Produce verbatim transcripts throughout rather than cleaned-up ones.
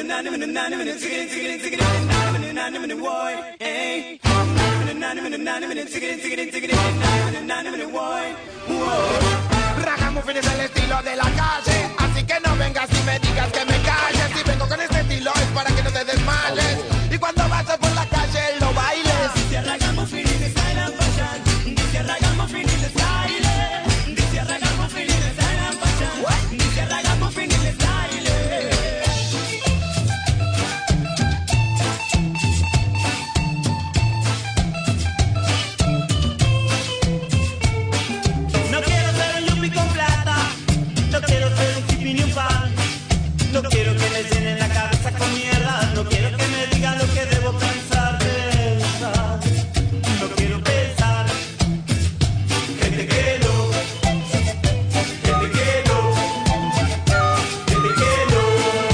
Ragamuffin es el estilo de la calle, así que no vengas y me digas que me calles. Si vengo con este estilo es para que no te desmayes y cuando vayas por la calle lo bailes. Dice Ragamuffin in the style and fashion. Dice Ragamuffin in the style. Dice Ragamuffin in the style and fashion. Dice Ragamuffin in the style. No quiero ser un yuppie con plata, no quiero ser un hippie ni un fan. No quiero que me llenen la cabeza con mierda, no quiero que me digan lo que debo pensar, pensar. No quiero pensar que te quiero, que te quiero, que te quiero.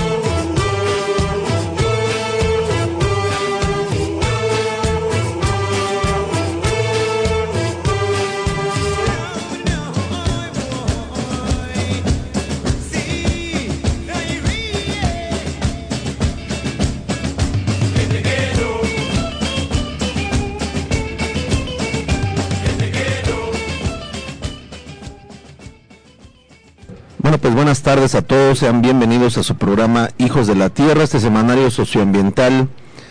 Bueno, pues buenas tardes a todos, sean bienvenidos a su programa Hijos de la Tierra, este semanario socioambiental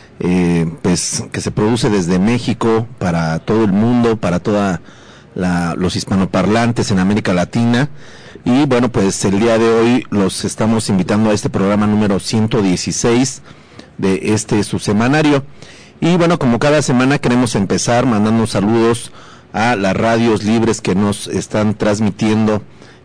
eh, pues que se produce desde México para todo el mundo, para toda la, los hispanoparlantes en América Latina. Y bueno, pues el día de hoy los estamos invitando a este programa número ciento dieciséis de este su semanario. Y bueno, como cada semana queremos empezar mandando saludos a las radios libres que nos están transmitiendo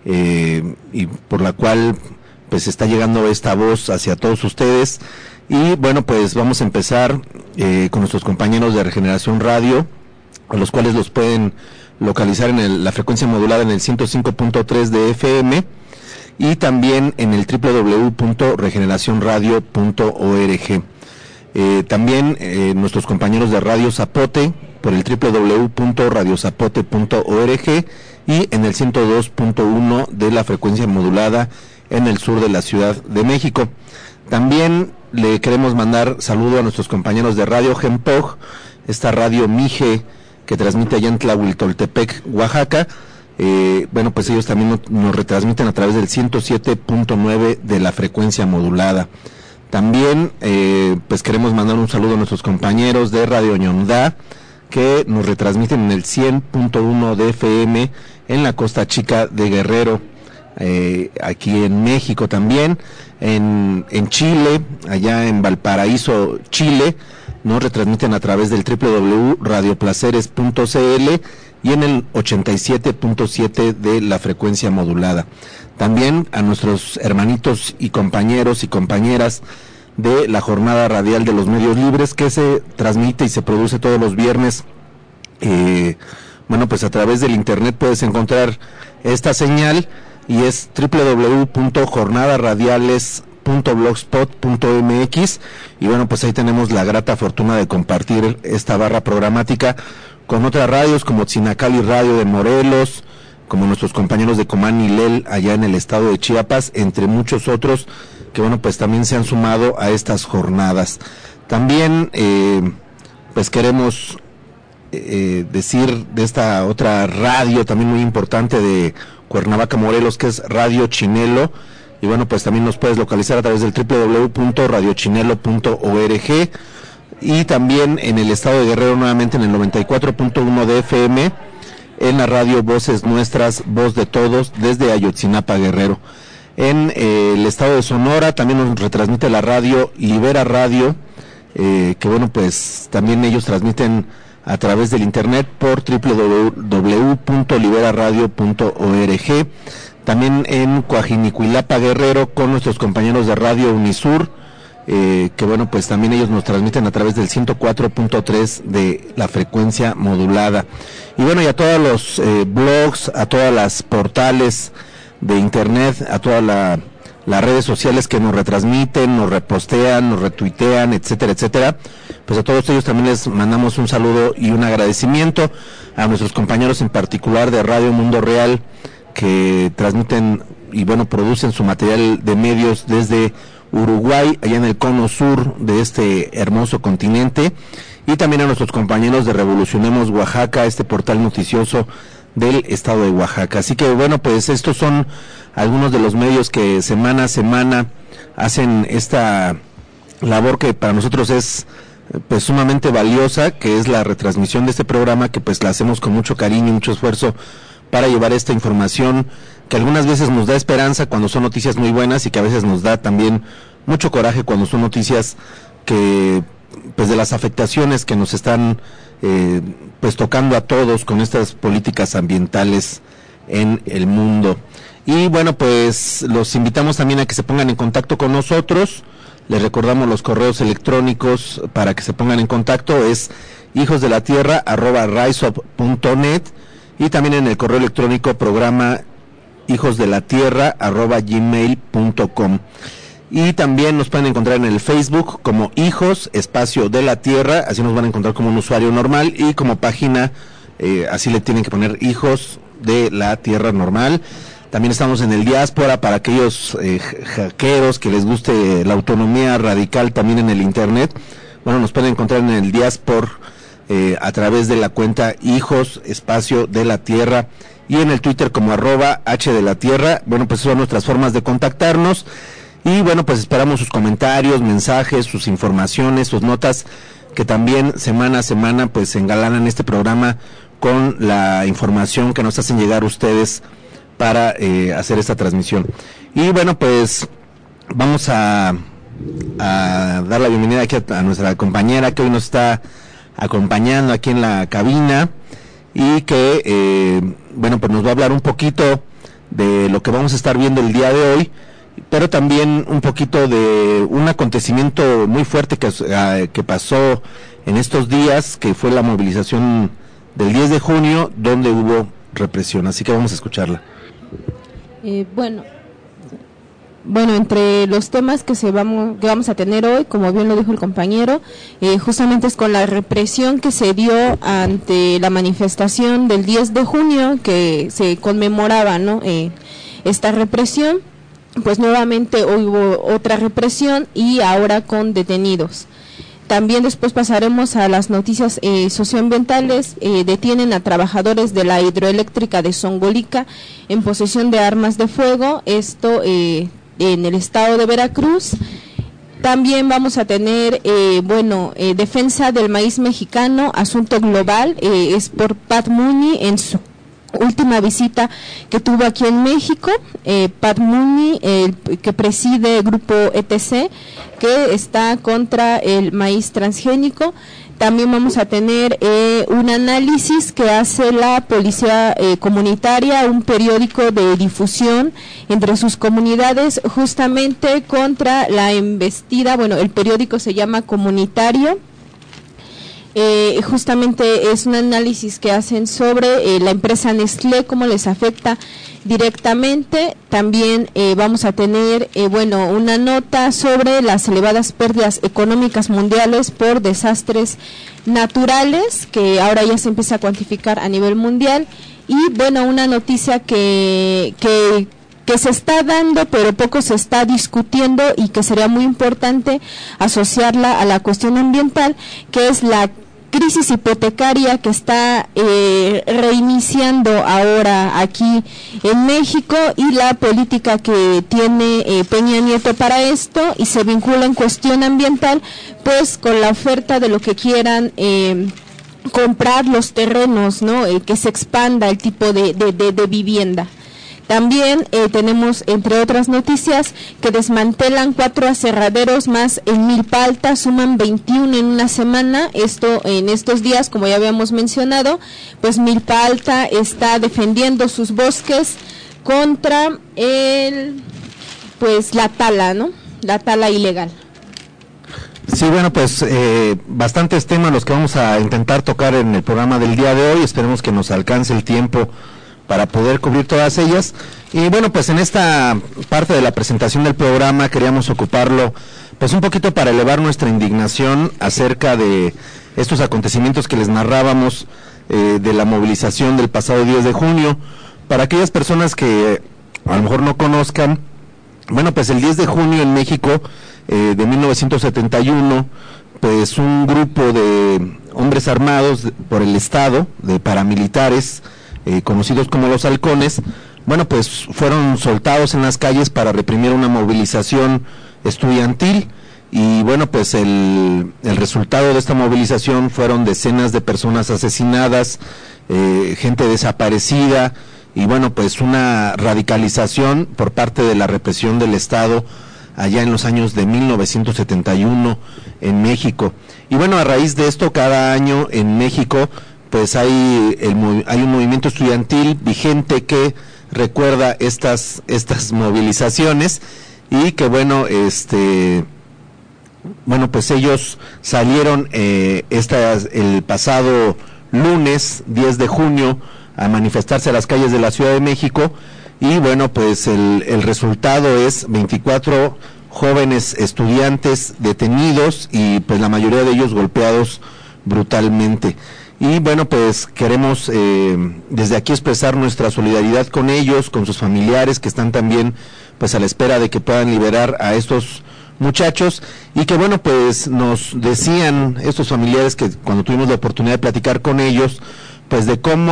eh, y por la cual pues está llegando esta voz hacia todos ustedes. Y bueno, pues vamos a empezar eh, con nuestros compañeros de Regeneración Radio, a los cuales los pueden localizar en el, la frecuencia modulada en el ciento cinco punto tres de F M y también en el doble u doble u doble u punto regeneración radio punto org. Eh, también eh, nuestros compañeros de Radio Zapote por el doble u doble u doble u punto radio zapote punto org y en el ciento dos punto uno de la frecuencia modulada en el sur de la Ciudad de México. También le queremos mandar saludo a nuestros compañeros de Radio Gempoj, esta radio Mije que transmite allá en Tlahuiltoltepec, Oaxaca. Eh, bueno, pues ellos también nos, nos retransmiten a través del ciento siete punto nueve de la frecuencia modulada. También eh, pues queremos mandar un saludo a nuestros compañeros de Radio Ñondá, que nos retransmiten en el cien punto uno de F M en la Costa Chica de Guerrero, eh, aquí en México también, en, en Chile, allá en Valparaíso, Chile, nos retransmiten a través del doble u doble u doble u punto radio placeres punto c l y en el ochenta y siete punto siete de la frecuencia modulada. También a nuestros hermanitos y compañeros y compañeras de la jornada radial de los medios libres que se transmite y se produce todos los viernes. Eh, bueno, pues a través del internet puedes encontrar esta señal y es doble u doble u doble u punto jornada radiales punto blogspot punto m x y bueno, pues ahí tenemos la grata fortuna de compartir esta barra programática con otras radios como Tzinacali Radio de Morelos, como nuestros compañeros de Comán y Lel allá en el estado de Chiapas, entre muchos otros que bueno, pues también se han sumado a estas jornadas. También eh, pues queremos eh, decir de esta otra radio también muy importante de Cuernavaca, Morelos, que es Radio Chinelo. Y bueno, pues también nos puedes localizar a través del doble u doble u doble u punto radio chinelo punto org y también en el estado de Guerrero nuevamente en el noventa y cuatro punto uno de F M en la radio Voces Nuestras, Voz de Todos, desde Ayotzinapa, Guerrero. En eh, el estado de Sonora también nos retransmite la radio Libera Radio, eh, que bueno, pues también ellos transmiten a través del internet por doble u doble u doble u punto libera radio punto org. También en Coajinicuilapa, Guerrero, con nuestros compañeros de Radio Unisur, eh, que bueno, pues también ellos nos transmiten a través del ciento cuatro punto tres de la frecuencia modulada. Y bueno, y a todos los eh, blogs, a todas las portales de internet, a todas la, las redes sociales que nos retransmiten, nos repostean, nos retuitean, etcétera, etcétera, pues a todos ellos también les mandamos un saludo y un agradecimiento, a nuestros compañeros en particular de Radio Mundo Real, que transmiten y bueno, producen su material de medios desde Uruguay, allá en el cono sur de este hermoso continente, y también a nuestros compañeros de Revolucionemos Oaxaca, este portal noticioso del estado de Oaxaca. Así que bueno, pues estos son algunos de los medios que semana a semana hacen esta labor que para nosotros es pues sumamente valiosa, que es la retransmisión de este programa, que pues la hacemos con mucho cariño y mucho esfuerzo para llevar esta información que algunas veces nos da esperanza cuando son noticias muy buenas y que a veces nos da también mucho coraje cuando son noticias que pues de las afectaciones que nos están eh, pues tocando a todos con estas políticas ambientales en el mundo. Y bueno, pues los invitamos también a que se pongan en contacto con nosotros. Les recordamos los correos electrónicos para que se pongan en contacto, es hijosdelatierra arroba riseup punto net, y también en el correo electrónico programa hijosdelatierra arroba gmail punto com. Y también nos pueden encontrar en el Facebook como Hijos Espacio de la Tierra, así nos van a encontrar como un usuario normal, y como página eh, así le tienen que poner Hijos de la Tierra normal. También estamos en el Diáspora para aquellos eh, hackeros que les guste la autonomía radical también en el internet. Bueno, nos pueden encontrar en el Diáspora eh, a través de la cuenta Hijos Espacio de la Tierra, y en el Twitter como arroba H de la Tierra. Bueno, pues son nuestras formas de contactarnos. Y bueno, pues esperamos sus comentarios, mensajes, sus informaciones, sus notas, que también semana a semana pues engalanan este programa con la información que nos hacen llegar ustedes para eh, hacer esta transmisión. Y bueno, pues vamos a, a dar la bienvenida aquí a, a nuestra compañera que hoy nos está acompañando aquí en la cabina, y que eh, bueno, pues nos va a hablar un poquito de lo que vamos a estar viendo el día de hoy, pero también un poquito de un acontecimiento muy fuerte que, uh, que pasó en estos días, que fue la movilización del diez de junio, donde hubo represión. Así que vamos a escucharla. Eh, bueno, bueno, entre los temas que se vamos que vamos a tener hoy, como bien lo dijo el compañero, eh, justamente es con la represión que se dio ante la manifestación del diez de junio, que se conmemoraba, ¿no? Eh, esta represión. Pues nuevamente hoy hubo otra represión, y ahora con detenidos. También después pasaremos a las noticias eh, socioambientales. Eh, detienen a trabajadores de la hidroeléctrica de Zongolica en posesión de armas de fuego, esto eh, en el estado de Veracruz. También vamos a tener, eh, bueno, eh, defensa del maíz mexicano, asunto global, eh, es por Pat Mooney en su última visita que tuvo aquí en México. eh, Pat Mooney, eh, que preside el grupo E T C, que está contra el maíz transgénico. También vamos a tener eh, un análisis que hace la Policía eh, Comunitaria, un periódico de difusión entre sus comunidades, justamente contra la embestida. Bueno, el periódico se llama Comunitario. Eh, justamente es un análisis que hacen sobre eh, la empresa Nestlé, cómo les afecta directamente. También eh, vamos a tener, eh, bueno, una nota sobre las elevadas pérdidas económicas mundiales por desastres naturales, que ahora ya se empieza a cuantificar a nivel mundial. Y bueno, una noticia que, que que se está dando, pero poco se está discutiendo, y que sería muy importante asociarla a la cuestión ambiental, que es la crisis hipotecaria que está eh, reiniciando ahora aquí en México, y la política que tiene eh, Peña Nieto para esto, y se vincula en cuestión ambiental pues con la oferta de lo que quieran eh, comprar los terrenos, ¿no? Eh, que se expanda el tipo de, de, de, de vivienda. También eh, tenemos, entre otras noticias, que desmantelan cuatro aserraderos más en Milpa Alta, suman veintiuno en una semana. Esto en estos días, como ya habíamos mencionado, pues Milpa Alta está defendiendo sus bosques contra el, pues la tala, ¿no? La tala ilegal. Sí, bueno, pues eh, bastantes temas los que vamos a intentar tocar en el programa del día de hoy. Esperemos que nos alcance el tiempo para poder cubrir todas ellas. Y bueno, pues en esta parte de la presentación del programa queríamos ocuparlo pues un poquito para elevar nuestra indignación acerca de estos acontecimientos que les narrábamos, eh, de la movilización del pasado diez de junio. Para aquellas personas que a lo mejor no conozcan, bueno, pues el diez de junio en México eh, de mil novecientos setenta y uno, pues un grupo de hombres armados por el Estado, de paramilitares, eh, conocidos como los halcones, bueno, pues fueron soltados en las calles para reprimir una movilización estudiantil. Y bueno, pues el, el resultado de esta movilización fueron decenas de personas asesinadas, eh, gente desaparecida, y bueno, pues una radicalización por parte de la represión del Estado allá en los años de mil novecientos setenta y uno en México. Y bueno, a raíz de esto, cada año en México, pues hay, el, hay un movimiento estudiantil vigente que recuerda estas, estas movilizaciones, y que bueno, este... Bueno, pues ellos salieron eh, estas, el pasado lunes diez de junio a manifestarse a las calles de la Ciudad de México, y bueno, pues el, el resultado es veinticuatro jóvenes estudiantes detenidos, y pues la mayoría de ellos golpeados brutalmente. Y bueno, pues queremos eh, desde aquí expresar nuestra solidaridad con ellos, con sus familiares que están también pues a la espera de que puedan liberar a estos muchachos, y que bueno, pues nos decían estos familiares, que cuando tuvimos la oportunidad de platicar con ellos, pues de cómo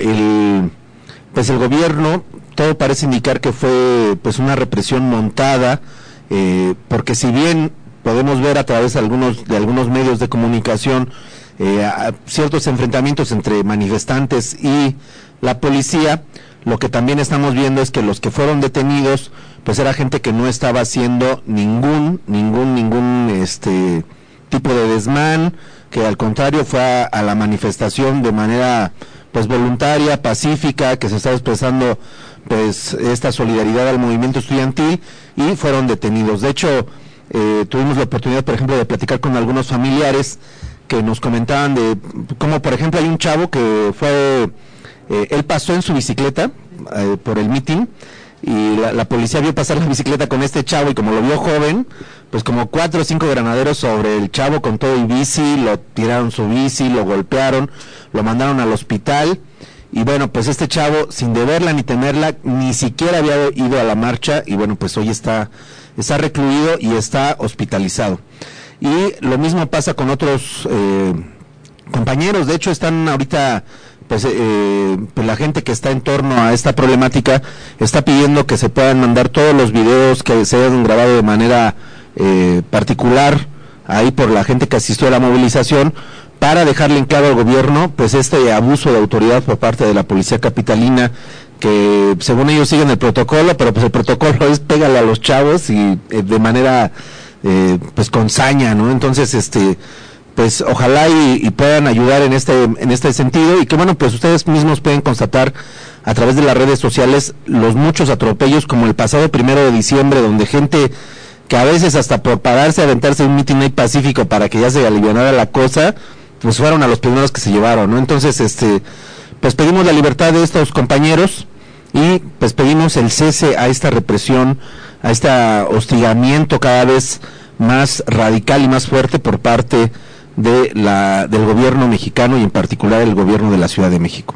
el pues el gobierno, todo parece indicar que fue pues una represión montada, eh, porque si bien podemos ver a través de algunos de algunos medios de comunicación eh, a ciertos enfrentamientos entre manifestantes y la policía, lo que también estamos viendo es que los que fueron detenidos pues era gente que no estaba haciendo ningún, ningún, ningún este tipo de desmán, que al contrario fue a, a la manifestación de manera pues voluntaria, pacífica, que se estaba expresando pues esta solidaridad al movimiento estudiantil, y fueron detenidos. De hecho, eh, tuvimos la oportunidad, por ejemplo, de platicar con algunos familiares que nos comentaban de cómo, por ejemplo, hay un chavo que fue, eh, él pasó en su bicicleta eh, por el mitin, y la, la policía vio pasar la bicicleta con este chavo, y como lo vio joven, pues como cuatro o cinco granaderos sobre el chavo con todo y bici, lo tiraron su bici, lo golpearon, lo mandaron al hospital, y bueno, pues este chavo, sin deberla ni temerla, ni siquiera había ido a la marcha, y bueno, pues hoy está, está recluido y está hospitalizado. Y lo mismo pasa con otros eh, compañeros. De hecho están ahorita pues, eh, pues la gente que está en torno a esta problemática está pidiendo que se puedan mandar todos los videos que se hayan grabado de manera eh, particular ahí por la gente que asistió a la movilización, para dejarle en claro al gobierno pues este abuso de autoridad por parte de la policía capitalina, que según ellos siguen el protocolo, pero pues el protocolo es pégale a los chavos y eh, de manera eh, pues con saña, ¿no? Entonces este pues ojalá y, y puedan ayudar en este en este sentido, y que bueno, pues ustedes mismos pueden constatar a través de las redes sociales los muchos atropellos, como el pasado primero de diciembre, donde gente que a veces hasta por pararse a aventarse un mitin ahí pacífico para que ya se alivianara la cosa, pues fueron a los primeros que se llevaron, ¿no? Entonces este pues pedimos la libertad de estos compañeros, y pues pedimos el cese a esta represión, a este hostigamiento cada vez más radical y más fuerte por parte de la del gobierno mexicano, y en particular el gobierno de la Ciudad de México.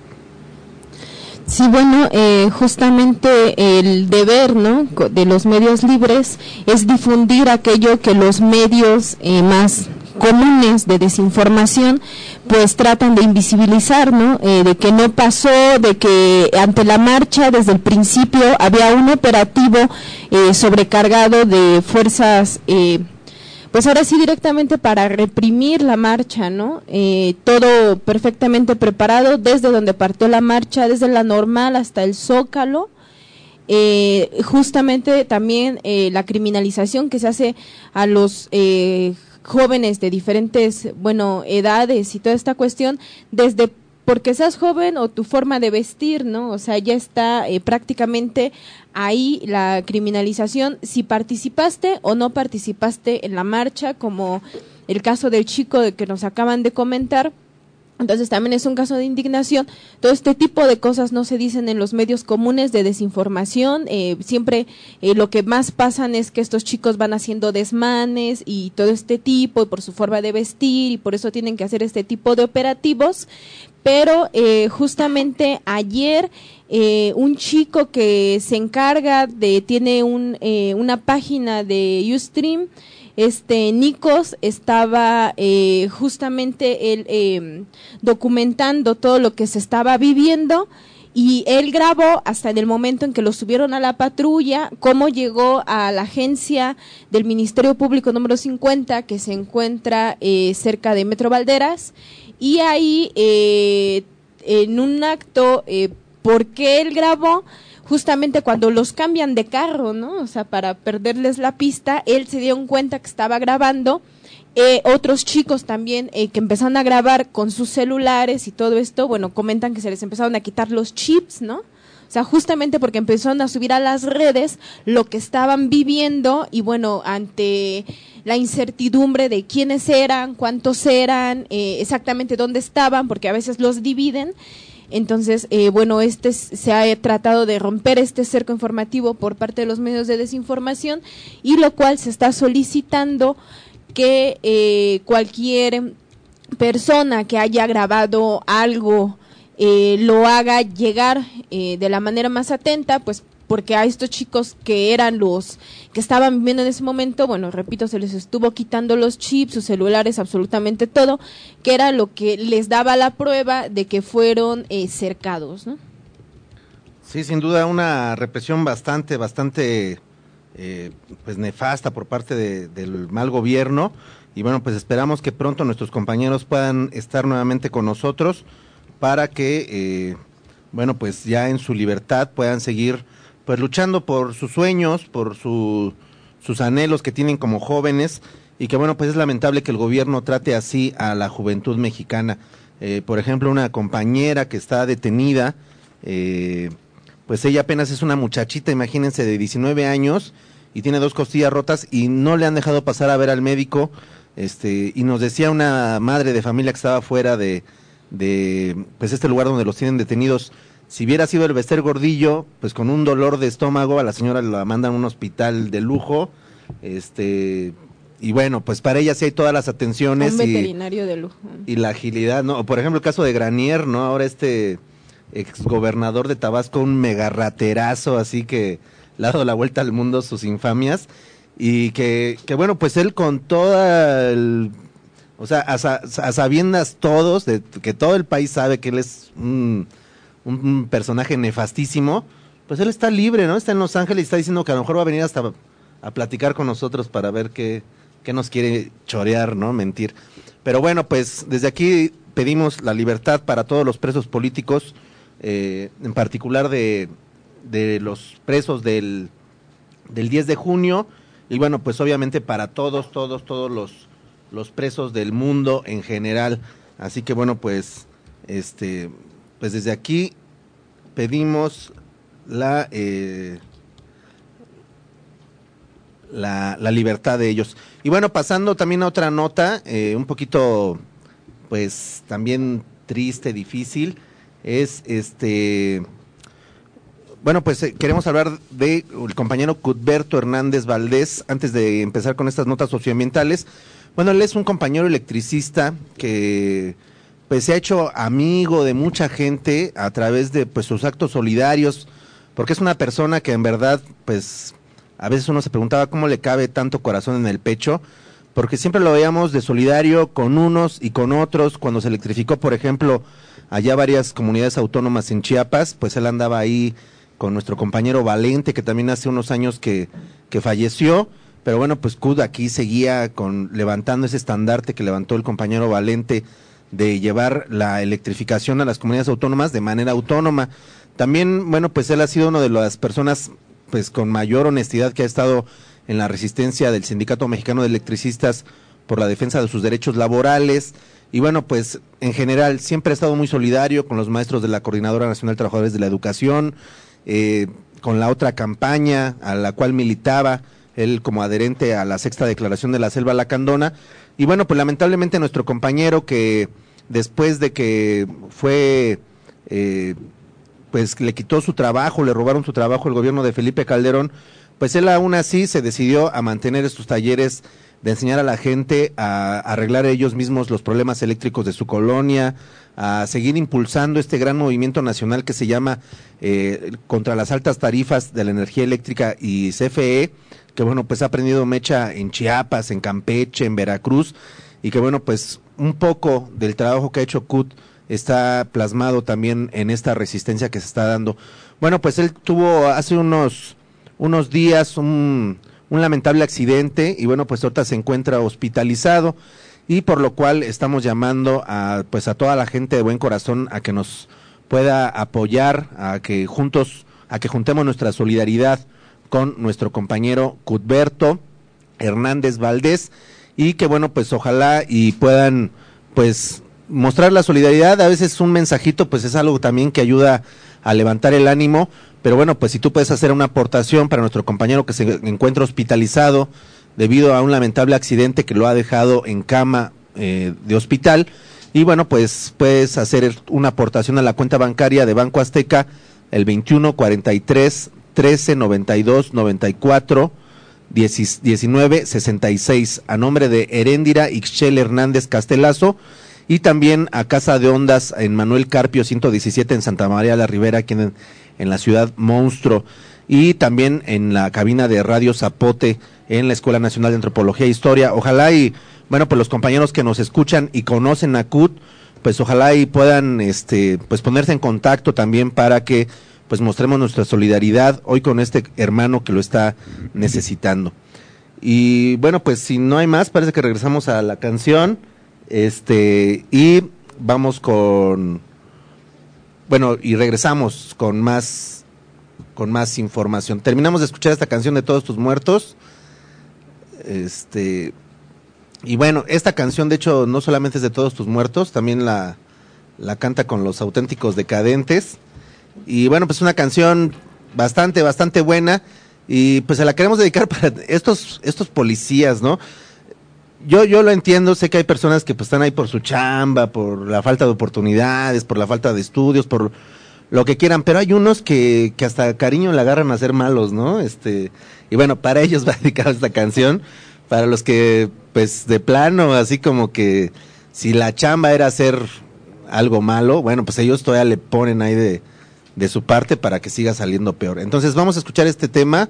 Sí, bueno, eh, justamente el deber, ¿no?, de los medios libres es difundir aquello que los medios eh, más comunes de desinformación pues tratan de invisibilizar, ¿no? Eh, de que no pasó, de que ante la marcha desde el principio había un operativo eh, sobrecargado de fuerzas, eh, pues ahora sí directamente para reprimir la marcha, ¿no? Eh, todo perfectamente preparado desde donde partió la marcha, desde la Normal hasta el Zócalo. Eh, justamente también eh, la criminalización que se hace a los eh, jóvenes de diferentes, bueno, edades y toda esta cuestión, desde porque seas joven o tu forma de vestir, ¿no? O sea, ya está eh, prácticamente ahí la criminalización, si participaste o no participaste en la marcha, como el caso del chico de que nos acaban de comentar, Entonces también es un caso de indignación. Todo este tipo de cosas no se dicen en los medios comunes de desinformación. Eh, siempre eh, lo que más pasan es que estos chicos van haciendo desmanes y todo este tipo, y por su forma de vestir, y por eso tienen que hacer este tipo de operativos. Pero eh, justamente ayer eh, un chico que se encarga de, tiene un, eh, una página de Ustream, este Nikos, estaba eh, justamente él eh, documentando todo lo que se estaba viviendo, y él grabó hasta en el momento en que lo subieron a la patrulla, cómo llegó a la agencia del Ministerio Público número cincuenta, que se encuentra eh, cerca de Metro Valderas, y ahí eh, en un acto, eh, ¿por qué él grabó? Justamente cuando los cambian de carro, ¿no? O sea, para perderles la pista, él se dio cuenta que estaba grabando. Eh, otros chicos también eh, que empezaron a grabar con sus celulares y todo esto, bueno, comentan que se les empezaron a quitar los chips, ¿no? O sea, justamente porque empezaron a subir a las redes lo que estaban viviendo, y bueno, ante la incertidumbre de quiénes eran, cuántos eran, eh, exactamente dónde estaban, porque a veces los dividen. Entonces, eh, bueno, este se ha tratado de romper este cerco informativo por parte de los medios de desinformación, y lo cual se está solicitando que eh, cualquier persona que haya grabado algo eh, lo haga llegar eh, de la manera más atenta, pues porque a estos chicos que eran los que estaban viviendo en ese momento, bueno, repito, se les estuvo quitando los chips, sus celulares, absolutamente todo, que era lo que les daba la prueba de que fueron eh, cercados, ¿no? Sí, sin duda una represión bastante, bastante eh, pues nefasta por parte de, del mal gobierno, y bueno, pues esperamos que pronto nuestros compañeros puedan estar nuevamente con nosotros para que, eh, bueno, pues ya en su libertad puedan seguir pues luchando por sus sueños, por su, sus anhelos que tienen como jóvenes, y que bueno, pues es lamentable que el gobierno trate así a la juventud mexicana. Eh, por ejemplo, una compañera que está detenida, eh, pues ella apenas es una muchachita, imagínense, de diecinueve años, y tiene dos costillas rotas, y no le han dejado pasar a ver al médico, este, y nos decía una madre de familia que estaba fuera de, de pues este lugar donde los tienen detenidos, si hubiera sido el Bester Gordillo, pues con un dolor de estómago, a la señora la mandan a un hospital de lujo, este, y bueno, pues para ella sí hay todas las atenciones. Un veterinario y, de lujo. Y la agilidad, ¿no? Por ejemplo, el caso de Granier, ¿no? Ahora este exgobernador de Tabasco, un megarraterazo, así que le ha dado la vuelta al mundo sus infamias, y que, que bueno, pues él con toda el... O sea, a, a sabiendas todos, de que todo el país sabe que él es un... un personaje nefastísimo, pues él está libre, ¿no? Está en Los Ángeles y está diciendo que a lo mejor va a venir hasta a platicar con nosotros para ver qué, qué nos quiere chorear, ¿no? Mentir. Pero bueno, pues desde aquí pedimos la libertad para todos los presos políticos, eh, en particular de, de los presos del, del diez de junio, y bueno, pues obviamente para todos, todos, todos los, los presos del mundo en general. Así que bueno, pues, este... pues desde aquí pedimos la, eh, la la libertad de ellos. Y bueno, pasando también a otra nota, eh, un poquito, pues también triste, difícil, es este, bueno, pues eh, queremos hablar de el compañero Cuthberto Hernández Valdés, antes de empezar con estas notas socioambientales. Bueno, él es un compañero electricista que pues se ha hecho amigo de mucha gente a través de pues sus actos solidarios, porque es una persona que en verdad, pues a veces uno se preguntaba cómo le cabe tanto corazón en el pecho, porque siempre lo veíamos de solidario con unos y con otros. Cuando se electrificó, por ejemplo, allá varias comunidades autónomas en Chiapas, pues él andaba ahí con nuestro compañero Valente, que también hace unos años que, que falleció, pero bueno, pues Cud aquí seguía con levantando ese estandarte que levantó el compañero Valente, de llevar la electrificación a las comunidades autónomas de manera autónoma. También, bueno, pues él ha sido una de las personas pues con mayor honestidad que ha estado en la resistencia del Sindicato Mexicano de Electricistas por la defensa de sus derechos laborales, y bueno, pues en general siempre ha estado muy solidario con los maestros de la Coordinadora Nacional de Trabajadores de la Educación, eh, con la otra campaña a la cual militaba, él como adherente a la sexta declaración de la Selva Lacandona. Y bueno, pues lamentablemente nuestro compañero, que después de que fue, eh, pues le quitó su trabajo, le robaron su trabajo el gobierno de Felipe Calderón, pues él aún así se decidió a mantener estos talleres de enseñar a la gente a arreglar ellos mismos los problemas eléctricos de su colonia, a seguir impulsando este gran movimiento nacional que se llama eh, contra las altas tarifas de la energía eléctrica y C F E, que bueno, pues ha prendido mecha en Chiapas, en Campeche, en Veracruz, y que bueno, pues un poco del trabajo que ha hecho C U T está plasmado también en esta resistencia que se está dando. Bueno, pues él tuvo hace unos, unos días un... un lamentable accidente y bueno, pues ahorita se encuentra hospitalizado y por lo cual estamos llamando a pues a toda la gente de buen corazón a que nos pueda apoyar, a que juntos, a que juntemos nuestra solidaridad con nuestro compañero Cuthberto Hernández Valdés y que bueno, pues ojalá y puedan pues mostrar la solidaridad. A veces un mensajito pues es algo también que ayuda a levantar el ánimo. Pero bueno, pues si tú puedes hacer una aportación para nuestro compañero que se encuentra hospitalizado debido a un lamentable accidente que lo ha dejado en cama eh, de hospital, y bueno, pues puedes hacer una aportación a la cuenta bancaria de Banco Azteca, el veintiuno cuarenta y tres, trece noventa y dos, noventa y cuatro, diecinueve sesenta y seis, a nombre de Heréndira Ixchel Hernández Castelazo, y también a Casa de Ondas en Manuel Carpio ciento diecisiete en Santa María la Ribera, aquí en en la ciudad Monstruo, y también en la cabina de Radio Zapote en la Escuela Nacional de Antropología e Historia. Ojalá y, bueno, pues los compañeros que nos escuchan y conocen a C U T, pues ojalá y puedan este pues ponerse en contacto también para que pues mostremos nuestra solidaridad hoy con este hermano que lo está necesitando. Y bueno, pues si no hay más, parece que regresamos a la canción, este y vamos con... Bueno, y regresamos con más con más información. Terminamos de escuchar esta canción de Todos tus muertos. Este y bueno, esta canción de hecho no solamente es de Todos tus muertos, también la la canta con Los Auténticos Decadentes. Y bueno, pues una canción bastante bastante buena y pues se la queremos dedicar para estos estos policías, ¿no? Yo yo lo entiendo, sé que hay personas que pues están ahí por su chamba, por la falta de oportunidades, por la falta de estudios, por lo que quieran, pero hay unos que, que hasta cariño le agarran a ser malos, ¿no? Este, y bueno, para ellos va dedicada esta canción, para los que pues de plano, así como que si la chamba era hacer algo malo, bueno, pues ellos todavía le ponen ahí de, de su parte para que siga saliendo peor. Entonces vamos a escuchar este tema.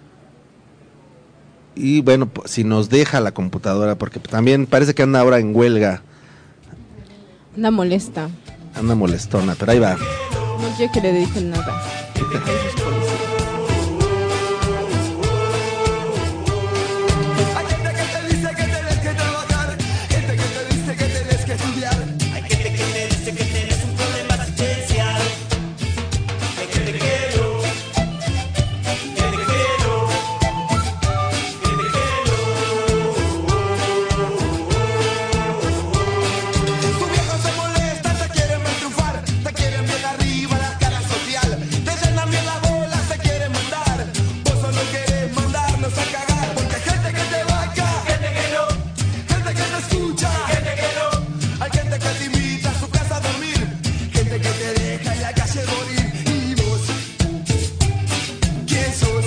Y bueno, pues, si nos deja la computadora, porque también parece que anda ahora en huelga. Anda molesta. Anda molestona, pero ahí va. No quiero que le dediquen nada. Hay gente que te dice que tenés que trabajar, gente que te dice que tenés que estudiar. Hay gente que te dice que tienes un problema existencial. Hay que te quiero, que te quiero, que te quiero. Tu viejo se molesta, te quieren entrufar, te quieren bien arriba la cara social, te llenan bien la bola, te quieren mandar. Vos solo querés mandarnos a cagar, porque hay gente que te vaca, Gente que no, gente que te escucha, gente que no. hay gente que te invita a su casa a dormir, gente que te deja en la calle morir. Y vos, ¿quién sos?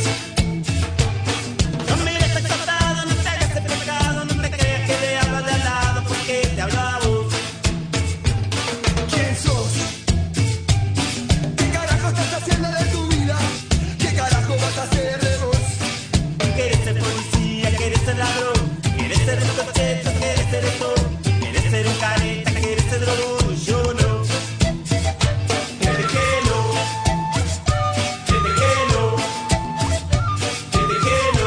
No mires acostado, no te hagas el pecado, no te creas que le hablas de al lado porque te habla a vos. ¿Quién sos? ¿Qué carajo estás haciendo de tu vida? ¿Qué carajo vas a hacer de vos? Quieres ser policía, quieres ser ladrón, quieres ser recocheto, quieres ser esto, quieres ser un careta, quieres ser drogón, yo no. Que te quiero, que te quiero, que te quiero.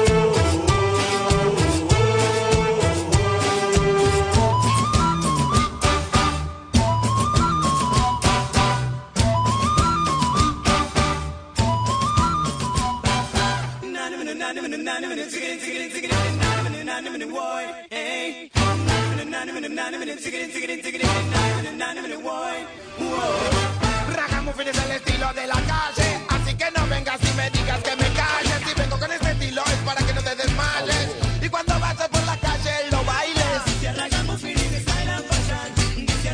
Ragamuffin es el estilo de la calle, así que no vengas y me digas que me calles. Si vengo con este estilo es para que no te desmayes, y cuando vayas por la calle lo bailes. Dice Ragamuffin y de Style and Fashion. Dice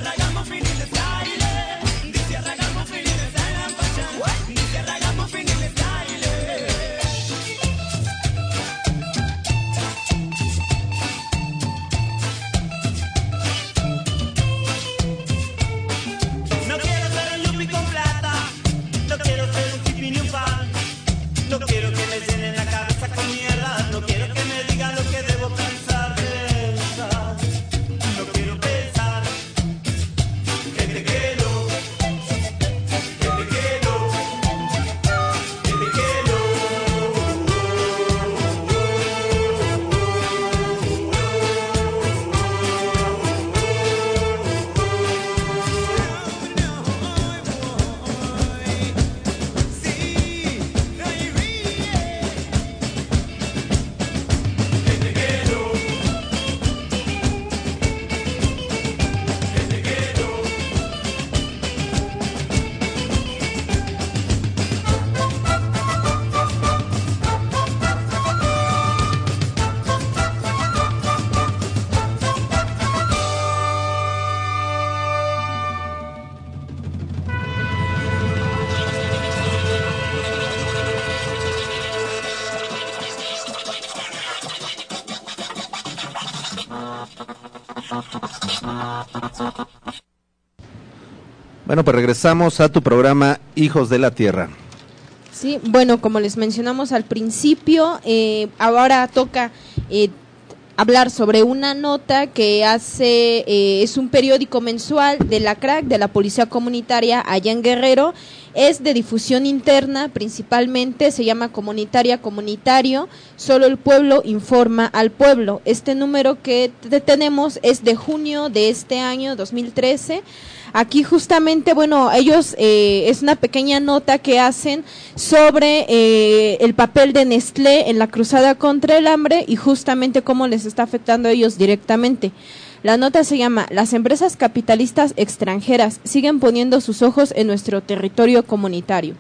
Bueno, pues regresamos a tu programa Hijos de la Tierra. Sí, bueno, como les mencionamos al principio, eh, ahora toca eh, hablar sobre una nota que hace, eh, es un periódico mensual de la C R A C, de la Policía Comunitaria allá en Guerrero. Es de difusión interna principalmente, se llama Comunitaria Comunitario, solo el pueblo informa al pueblo. Este número que te tenemos es de junio de este año, dos mil trece. Aquí justamente, bueno, ellos, eh, es una pequeña nota que hacen sobre eh, el papel de Nestlé en la cruzada contra el hambre y justamente cómo les está afectando a ellos directamente. La nota se llama "Las empresas capitalistas extranjeras siguen poniendo sus ojos en nuestro territorio comunitario".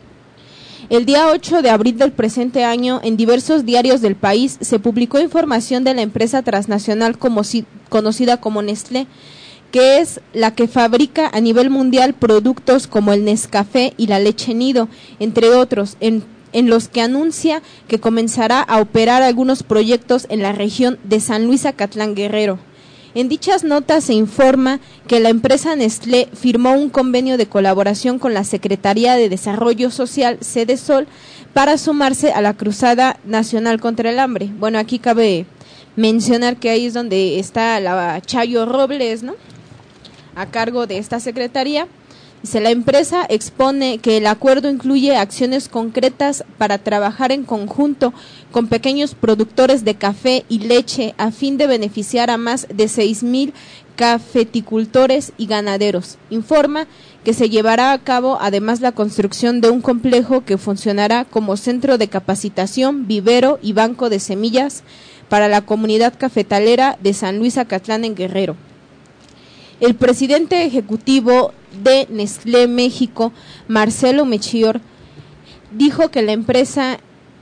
El día ocho de abril del presente año, en diversos diarios del país, se publicó información de la empresa transnacional como si, conocida como Nestlé, que es la que fabrica a nivel mundial productos como el Nescafé y la leche nido, entre otros, en, en los que anuncia que comenzará a operar algunos proyectos en la región de San Luis Acatlán Guerrero. En dichas notas se informa que la empresa Nestlé firmó un convenio de colaboración con la Secretaría de Desarrollo Social, Sedesol, para sumarse a la Cruzada Nacional contra el Hambre. Bueno, aquí cabe mencionar que ahí es donde está la Chayo Robles, ¿no?, a cargo de esta secretaría. Dice, la empresa expone que el acuerdo incluye acciones concretas para trabajar en conjunto con pequeños productores de café y leche a fin de beneficiar a más de seis mil cafeticultores y ganaderos. Informa que se llevará a cabo además la construcción de un complejo que funcionará como centro de capacitación, vivero y banco de semillas para la comunidad cafetalera de San Luis Acatlán en Guerrero. El presidente ejecutivo de Nestlé México, Marcelo Mechior, dijo que la empresa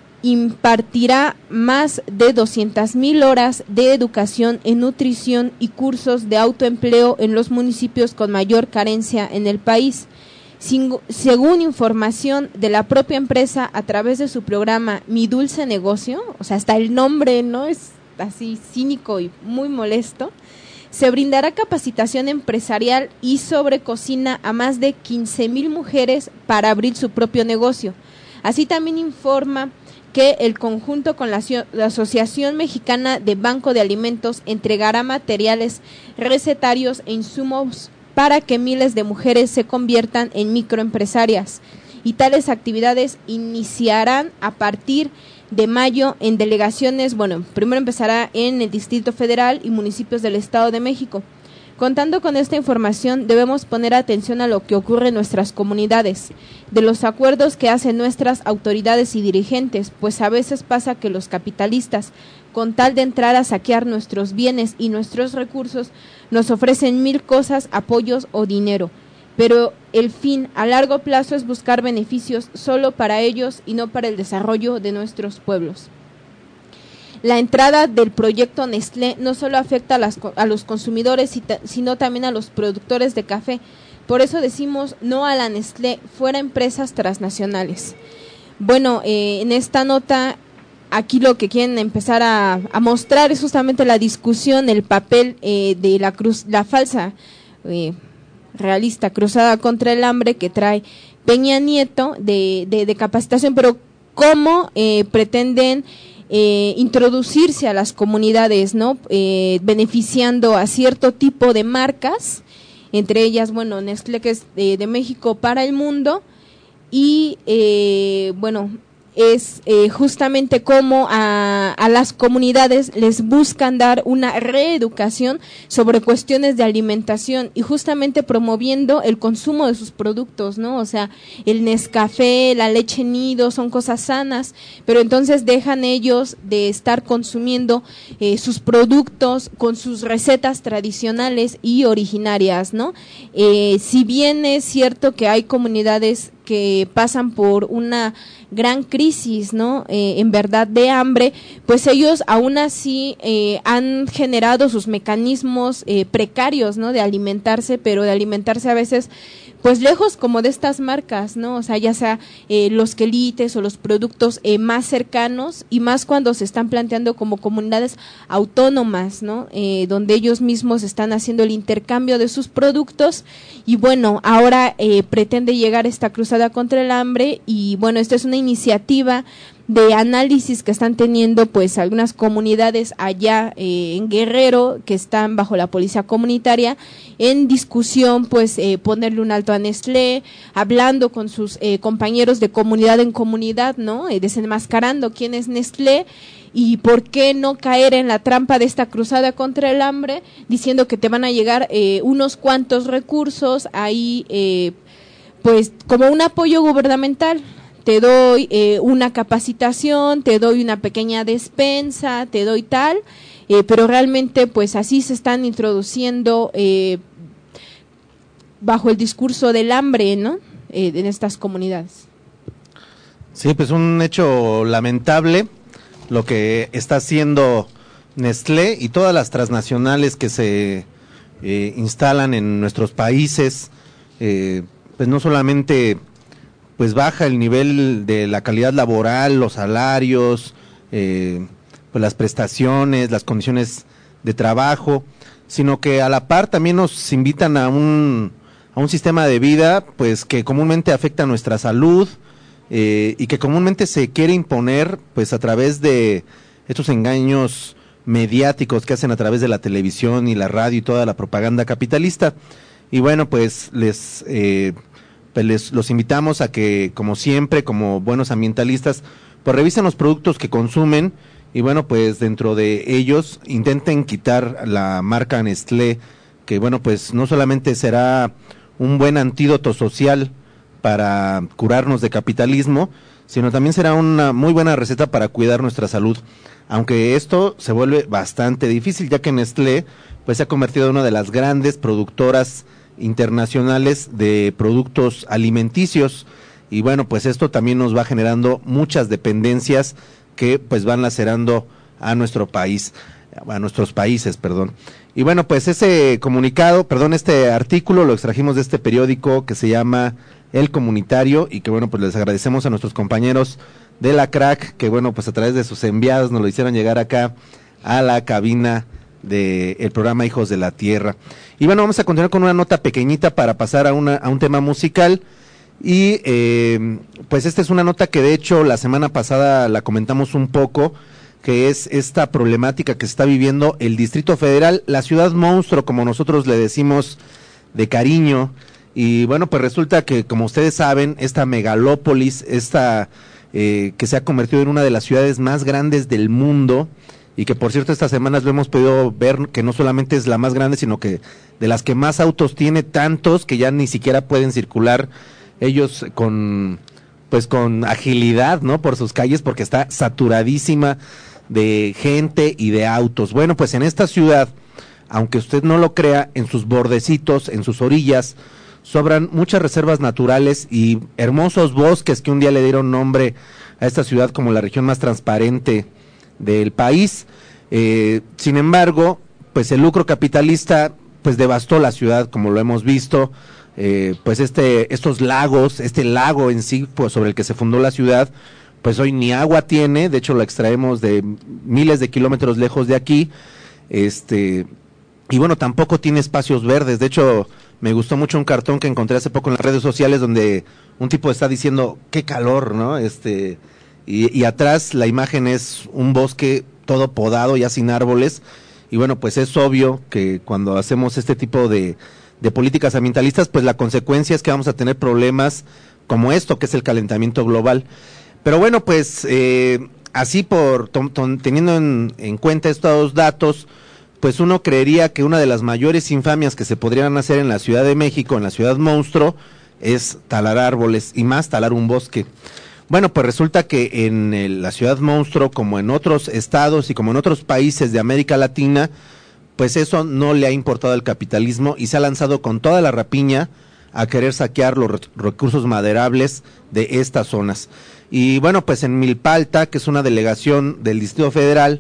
impartirá más de doscientas mil horas de educación en nutrición y cursos de autoempleo en los municipios con mayor carencia en el país. Sin, según información de la propia empresa a través de su programa Mi Dulce Negocio, o sea, hasta el nombre no es así cínico y muy molesto, se brindará capacitación empresarial y sobre cocina a más de quince mil mujeres para abrir su propio negocio. Así también informa que el conjunto con la, la Asociación Mexicana de Banco de Alimentos entregará materiales recetarios e insumos para que miles de mujeres se conviertan en microempresarias. Y tales actividades iniciarán a partir de mayo en delegaciones, bueno, primero empezará en el Distrito Federal y municipios del Estado de México. Contando con esta información, debemos poner atención a lo que ocurre en nuestras comunidades, de los acuerdos que hacen nuestras autoridades y dirigentes, pues a veces pasa que los capitalistas, con tal de entrar a saquear nuestros bienes y nuestros recursos, nos ofrecen mil cosas, apoyos o dinero. Pero el fin a largo plazo es buscar beneficios solo para ellos y no para el desarrollo de nuestros pueblos. La entrada del proyecto Nestlé no solo afecta a, las, a los consumidores, sino también a los productores de café. Por eso decimos no a la Nestlé, fuera empresas transnacionales. Bueno, eh, en esta nota, aquí lo que quieren empezar a, a mostrar es justamente la discusión, el papel eh, de la cruz, la falsa eh, realista cruzada contra el hambre que trae Peña Nieto de, de, de capacitación, pero cómo eh, pretenden eh, introducirse a las comunidades, ¿no? Eh, beneficiando a cierto tipo de marcas, entre ellas, bueno, Nestlé, que es de, de México para el mundo, y eh, bueno, es eh, justamente cómo a, a las comunidades les buscan dar una reeducación sobre cuestiones de alimentación y justamente promoviendo el consumo de sus productos, ¿no? O sea, el Nescafé, la leche nido son cosas sanas, pero entonces dejan ellos de estar consumiendo eh, sus productos con sus recetas tradicionales y originarias, ¿no? Eh, si bien es cierto que hay comunidades que pasan por una gran crisis, ¿no? Eh, en verdad de hambre, pues ellos aún así eh, han generado sus mecanismos eh, precarios, ¿no? De alimentarse, pero de alimentarse a veces pues lejos como de estas marcas, ¿no? O sea, ya sea eh, los quelites o los productos eh, más cercanos, y más cuando se están planteando como comunidades autónomas, ¿no? Eh, donde ellos mismos están haciendo el intercambio de sus productos, y bueno, ahora eh, pretende llegar esta cruzada contra el hambre, y bueno, esta es una iniciativa de análisis que están teniendo pues algunas comunidades allá eh, en Guerrero, que están bajo la policía comunitaria, en discusión pues eh, ponerle un alto a Nestlé, hablando con sus eh, compañeros de comunidad en comunidad, ¿no? Eh, desenmascarando quién es Nestlé y por qué no caer en la trampa de esta cruzada contra el hambre, diciendo que te van a llegar eh, unos cuantos recursos ahí eh, pues como un apoyo gubernamental. Te doy eh, una capacitación, te doy una pequeña despensa, te doy tal, eh, pero realmente pues así se están introduciendo eh, bajo el discurso del hambre, ¿no? Eh, en estas comunidades. Sí, pues un hecho lamentable lo que está haciendo Nestlé y todas las transnacionales que se eh, instalan en nuestros países, eh, pues no solamente pues baja el nivel de la calidad laboral, los salarios, eh, pues las prestaciones, las condiciones de trabajo, sino que a la par también nos invitan a un a un sistema de vida pues que comúnmente afecta a nuestra salud eh, y que comúnmente se quiere imponer pues a través de estos engaños mediáticos que hacen a través de la televisión y la radio y toda la propaganda capitalista. Y bueno, pues les eh, pues les los invitamos a que, como siempre, como buenos ambientalistas, pues revisen los productos que consumen y bueno, pues dentro de ellos intenten quitar la marca Nestlé, que bueno, pues no solamente será un buen antídoto social para curarnos de capitalismo, sino también será una muy buena receta para cuidar nuestra salud, aunque esto se vuelve bastante difícil, ya que Nestlé pues se ha convertido en una de las grandes productoras internacionales de productos alimenticios, y bueno, pues esto también nos va generando muchas dependencias que pues van lacerando a nuestro país, a nuestros países, perdón. Y bueno, pues ese comunicado, perdón, este artículo lo extrajimos de este periódico que se llama El Comunitario, y que bueno, pues les agradecemos a nuestros compañeros de la Crack, que bueno, pues a través de sus enviados nos lo hicieron llegar acá a la cabina del de programa Hijos de la Tierra. Y bueno, vamos a continuar con una nota pequeñita para pasar a, una, a un tema musical, y eh, pues esta es una nota que de hecho la semana pasada la comentamos un poco, que es esta problemática que está viviendo el Distrito Federal, la ciudad monstruo, como nosotros le decimos de cariño. Y bueno, pues resulta que, como ustedes saben, esta megalópolis, esta eh, que se ha convertido en una de las ciudades más grandes del mundo, y que por cierto estas semanas lo hemos podido ver, que no solamente es la más grande, sino que de las que más autos tiene, tantos que ya ni siquiera pueden circular ellos con pues con agilidad, ¿no? Por sus calles, porque está saturadísima de gente y de autos. Bueno, pues en esta ciudad, aunque usted no lo crea, en sus bordecitos, en sus orillas, sobran muchas reservas naturales y hermosos bosques que un día le dieron nombre a esta ciudad como la región más transparente del país. Eh, sin embargo, pues el lucro capitalista pues devastó la ciudad, como lo hemos visto. Eh, pues este estos lagos, este lago en sí, pues sobre el que se fundó la ciudad, pues hoy ni agua tiene. De hecho la extraemos de miles de kilómetros lejos de aquí, este y bueno, tampoco tiene espacios verdes. De hecho, me gustó mucho un cartón que encontré hace poco en las redes sociales donde un tipo está diciendo qué calor, ¿no? Este y, y atrás la imagen es un bosque todo podado, ya sin árboles. Y bueno, pues es obvio que cuando hacemos este tipo de de políticas ambientalistas, pues la consecuencia es que vamos a tener problemas como esto, que es el calentamiento global. Pero bueno, pues eh, así por ton, ton, teniendo en, en cuenta estos datos, pues uno creería que una de las mayores infamias que se podrían hacer en la Ciudad de México, en la ciudad monstruo, es talar árboles, y más talar un bosque. Bueno, pues resulta que en el, la ciudad monstruo, como en otros estados y como en otros países de América Latina, pues eso no le ha importado al capitalismo y se ha lanzado con toda la rapiña a querer saquear los re- recursos maderables de estas zonas. Y bueno, pues en Milpalta, que es una delegación del Distrito Federal,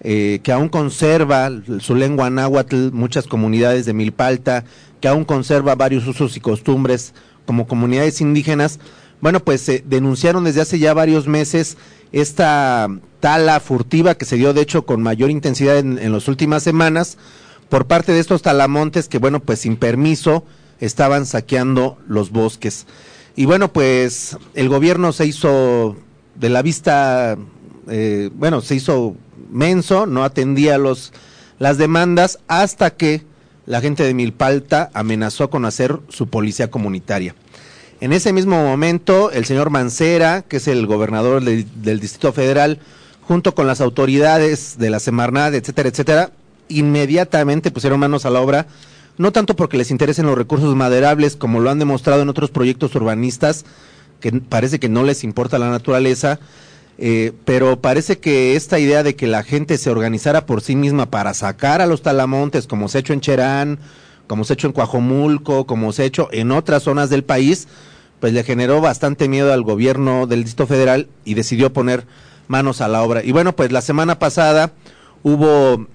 eh, que aún conserva su lengua náhuatl, muchas comunidades de Milpalta, que aún conserva varios usos y costumbres como comunidades indígenas, bueno, pues eh, denunciaron desde hace ya varios meses esta tala furtiva que se dio de hecho con mayor intensidad en, en las últimas semanas por parte de estos talamontes que, bueno, pues sin permiso estaban saqueando los bosques. Y bueno, pues el gobierno se hizo de la vista, eh, bueno, se hizo menso, no atendía los las demandas hasta que la gente de Milpalta amenazó con hacer su policía comunitaria. En ese mismo momento, el señor Mancera, que es el gobernador del, del Distrito Federal, junto con las autoridades de la Semarnat, etcétera, etcétera, inmediatamente pusieron manos a la obra, no tanto porque les interesen los recursos maderables, como lo han demostrado en otros proyectos urbanistas, que parece que no les importa la naturaleza, eh, pero parece que esta idea de que la gente se organizara por sí misma para sacar a los talamontes, como se ha hecho en Cherán, como se ha hecho en Coajomulco, como se ha hecho en otras zonas del país, pues le generó bastante miedo al gobierno del Distrito Federal y decidió poner manos a la obra. Y bueno, pues la semana pasada hubo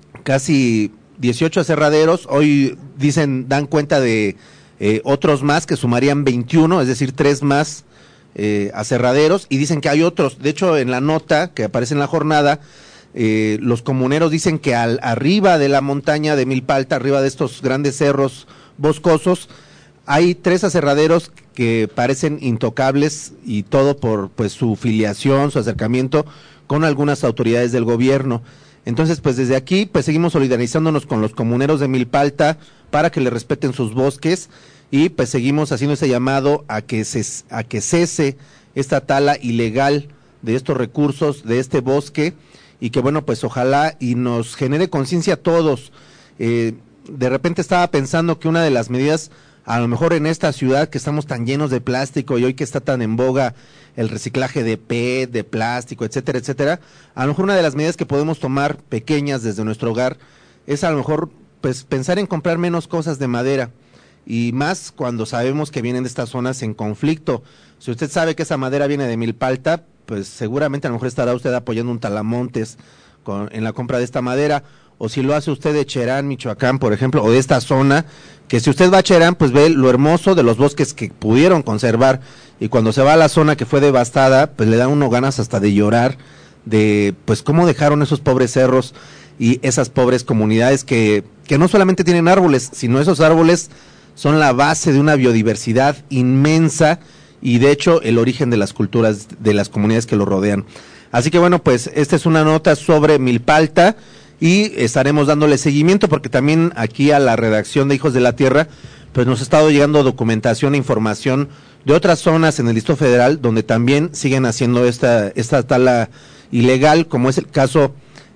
casi dieciocho aserraderos, hoy dicen, dan cuenta de eh, otros más que sumarían veintiuno, es decir, tres más eh, aserraderos, y dicen que hay otros. De hecho, en la nota que aparece en la jornada, eh, los comuneros dicen que al, arriba de la montaña de Milpalta, arriba de estos grandes cerros boscosos, hay tres aserraderos que parecen intocables, y todo por pues su filiación, su acercamiento con algunas autoridades del gobierno. Entonces, pues desde aquí, pues seguimos solidarizándonos con los comuneros de Milpalta para que le respeten sus bosques, y pues seguimos haciendo ese llamado a que se, a que cese esta tala ilegal de estos recursos, de este bosque, y que bueno, pues ojalá y nos genere conciencia a todos. Eh, de repente estaba pensando que una de las medidas, a lo mejor en esta ciudad que estamos tan llenos de plástico y hoy que está tan en boga el reciclaje de P E T, de plástico, etcétera, etcétera, a lo mejor una de las medidas que podemos tomar pequeñas desde nuestro hogar es a lo mejor pues pensar en comprar menos cosas de madera, y más cuando sabemos que vienen de estas zonas en conflicto. Si usted sabe que esa madera viene de Milpalta, pues seguramente a lo mejor estará usted apoyando un talamontes con, en la compra de esta madera, o si lo hace usted de Cherán, Michoacán, por ejemplo, o de esta zona, que si usted va a Cherán, pues ve lo hermoso de los bosques que pudieron conservar, y cuando se va a la zona que fue devastada, pues le da uno ganas hasta de llorar, de pues cómo dejaron esos pobres cerros y esas pobres comunidades que, que no solamente tienen árboles, sino esos árboles son la base de una biodiversidad inmensa, y de hecho el origen de las culturas de las comunidades que lo rodean. Así que bueno, pues esta es una nota sobre Milpalta, y estaremos dándole seguimiento, porque también aquí a la redacción de Hijos de la Tierra pues nos ha estado llegando documentación e información de otras zonas en el Distrito Federal donde también siguen haciendo esta esta tala ilegal, como es el caso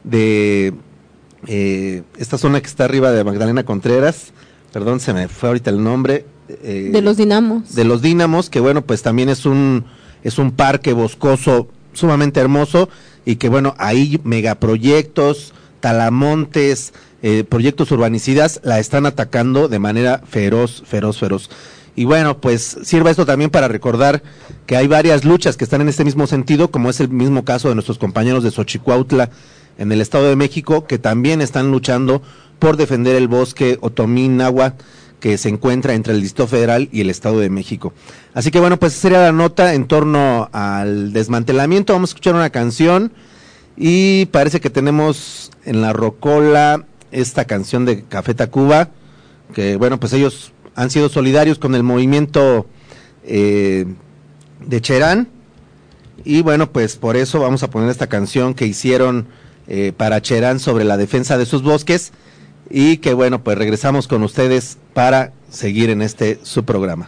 de eh, esta zona que está arriba de Magdalena Contreras, perdón, se me fue ahorita el nombre, eh, de los Dinamos. De los Dinamos, que bueno, pues también es un es un parque boscoso sumamente hermoso, y que bueno, ahí megaproyectos, talamontes, eh, proyectos urbanicidas la están atacando de manera feroz, feroz, feroz. Y bueno, pues sirva esto también para recordar que hay varias luchas que están en este mismo sentido, como es el mismo caso de nuestros compañeros de Xochicuautla en el Estado de México, que también están luchando por defender el bosque otomí náhuatl que se encuentra entre el Distrito Federal y el Estado de México. Así que bueno, pues esa sería la nota en torno al desmantelamiento. Vamos a escuchar una canción, y parece que tenemos en la rocola esta canción de Café Tacuba, que bueno, pues ellos han sido solidarios con el movimiento eh, de Cherán, y bueno, pues por eso vamos a poner esta canción que hicieron eh, para Cherán sobre la defensa de sus bosques, y que bueno, pues regresamos con ustedes para seguir en este su programa.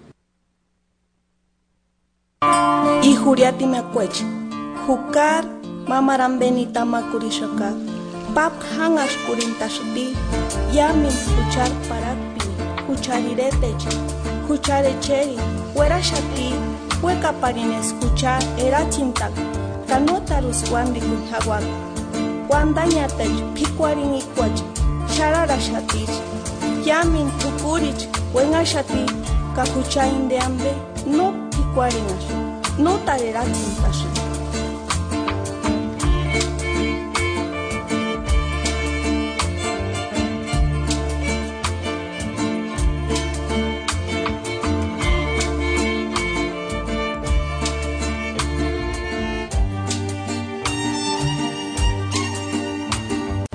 Y Juriati me acuech, Jucar, Mamaran Benita Makurishaka, Pap Hangas Kurintasuti, Yamin Juchar Parakpi, Juchariretech, Jucharecheri, Huera Shati, Hueca Parines, Juchar, Era Chintak, Tanotarus Wandi Kujawan, Wandanyatech, Pikuarin y Quach, Sharara Shatich, Yamin Tukurich, Wenga Shati, Kakuchain de Ambe, no Pikuarinas, no Tarera Chintash.